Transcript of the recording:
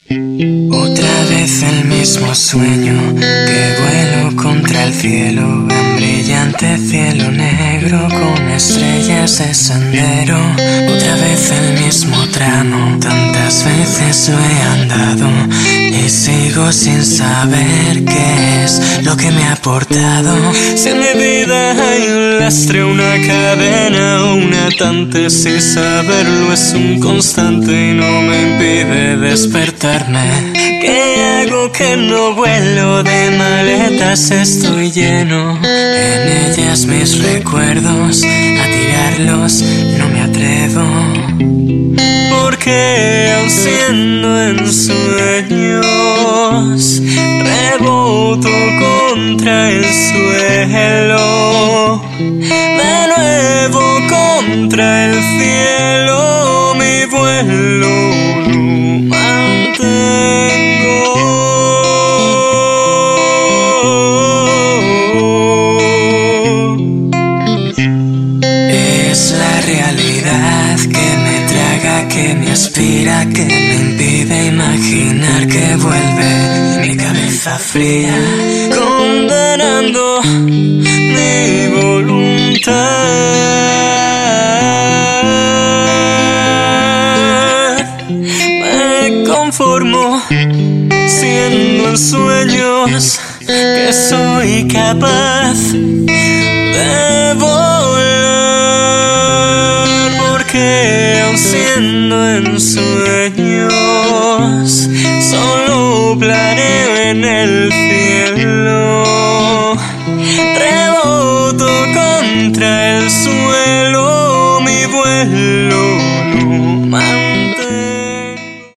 Otra vez el mismo sueño, que vuelo contra el cielo, un brillante cielo negro con estrellas de sendero. Otra vez el mismo tramo, tantas veces lo he andado y sigo sin saber qué es lo que me ha aportado. Si en mi vida hay un lastre, una cadena o un atante, si saberlo es un constante y no me impide despertarme. ¿Qué hago que no vuelo? De maletas estoy lleno, en ellas mis recuerdos, a tirarlos no me atrevo. Porque aun siendo en sueños, reboto contra el suelo, de nuevo contra el cielo, mi vuelo lo mantengo. Es la realidad que me traga, que me aspira, que me impide imaginar que vuelve mi cabeza fría, condenando mi voluntad. Me conformo siendo en sueños que soy capaz de volar, porque aun siendo en sueños solo planeo en el cielo, reboto contra el suelo.